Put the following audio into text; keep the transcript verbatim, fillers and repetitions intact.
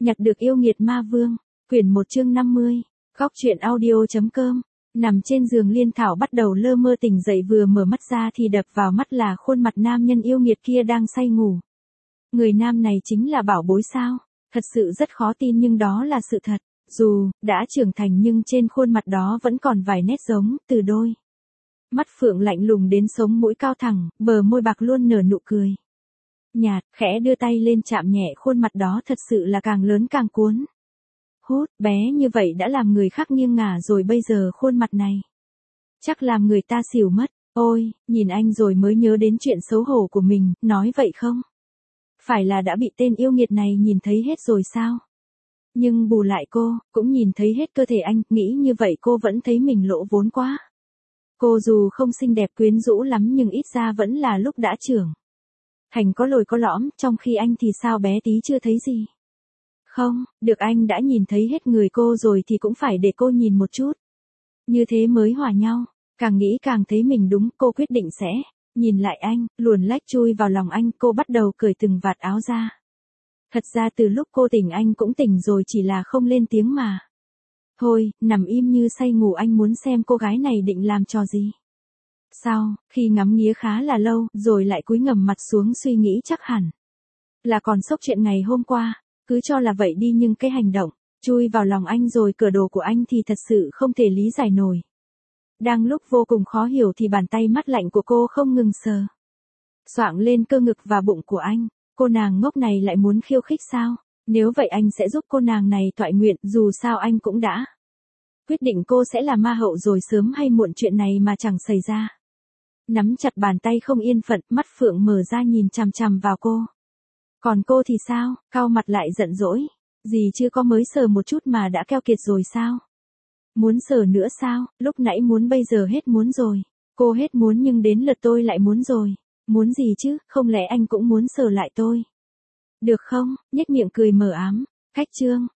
Nhặt được yêu nghiệt ma vương, quyển một chương năm mươi, góc truyện audio.com. Nằm trên giường Liên Thảo bắt đầu lơ mơ tỉnh dậy, vừa mở mắt ra thì đập vào mắt là khuôn mặt nam nhân yêu nghiệt kia đang say ngủ. Người nam này chính là Bảo Bối sao? Thật sự rất khó tin nhưng đó là sự thật. Dù đã trưởng thành nhưng trên khuôn mặt đó vẫn còn vài nét giống Từ Đôi. Mắt phượng lạnh lùng đến sống mũi cao thẳng, bờ môi bạc luôn nở nụ cười nhạt, khẽ đưa tay lên chạm nhẹ khuôn mặt đó, thật sự là càng lớn càng cuốn hút. Bé như vậy đã làm người khác nghiêng ngả rồi, bây giờ khuôn mặt này chắc làm người ta xỉu mất. Ôi, nhìn anh rồi mới nhớ đến chuyện xấu hổ của mình, nói vậy không phải là đã bị tên yêu nghiệt này nhìn thấy hết rồi sao? Nhưng bù lại cô cũng nhìn thấy hết cơ thể anh, nghĩ như vậy cô vẫn thấy mình lỗ vốn quá. Cô dù không xinh đẹp quyến rũ lắm nhưng ít ra vẫn là lúc đã trưởng thành có lồi có lõm, trong khi anh thì sao bé tí chưa thấy gì. Không, được anh đã nhìn thấy hết người cô rồi thì cũng phải để cô nhìn một chút. Như thế mới hòa nhau. Càng nghĩ càng thấy mình đúng, cô quyết định sẽ nhìn lại anh, luồn lách chui vào lòng anh, cô bắt đầu cởi từng vạt áo ra. Thật ra từ lúc cô tỉnh anh cũng tỉnh rồi, chỉ là không lên tiếng mà thôi, nằm im như say ngủ. Anh muốn xem cô gái này định làm trò gì. Sau khi ngắm nghía khá là lâu, rồi lại cúi ngầm mặt xuống suy nghĩ, chắc hẳn là còn sốc chuyện ngày hôm qua. Cứ cho là vậy đi, nhưng cái hành động chui vào lòng anh rồi cởi đồ của anh thì thật sự không thể lý giải nổi. Đang lúc vô cùng khó hiểu thì bàn tay mát lạnh của cô không ngừng sờ soạng lên cơ ngực và bụng của anh. Cô nàng ngốc này lại muốn khiêu khích sao? Nếu vậy anh sẽ giúp cô nàng này toại nguyện, dù sao anh cũng đã quyết định cô sẽ là ma hậu rồi, sớm hay muộn chuyện này mà chẳng xảy ra. Nắm chặt bàn tay không yên phận, mắt phượng mở ra nhìn chằm chằm vào cô. Còn cô thì sao? Cau mặt lại giận dỗi. Gì chưa có mới sờ một chút mà đã keo kiệt rồi sao? Muốn sờ nữa sao? Lúc nãy muốn, bây giờ hết muốn rồi. Cô hết muốn nhưng đến lượt tôi lại muốn rồi. Muốn gì chứ, không lẽ anh cũng muốn sờ lại tôi? Được không? Nhếch miệng cười mờ ám. Cách chương,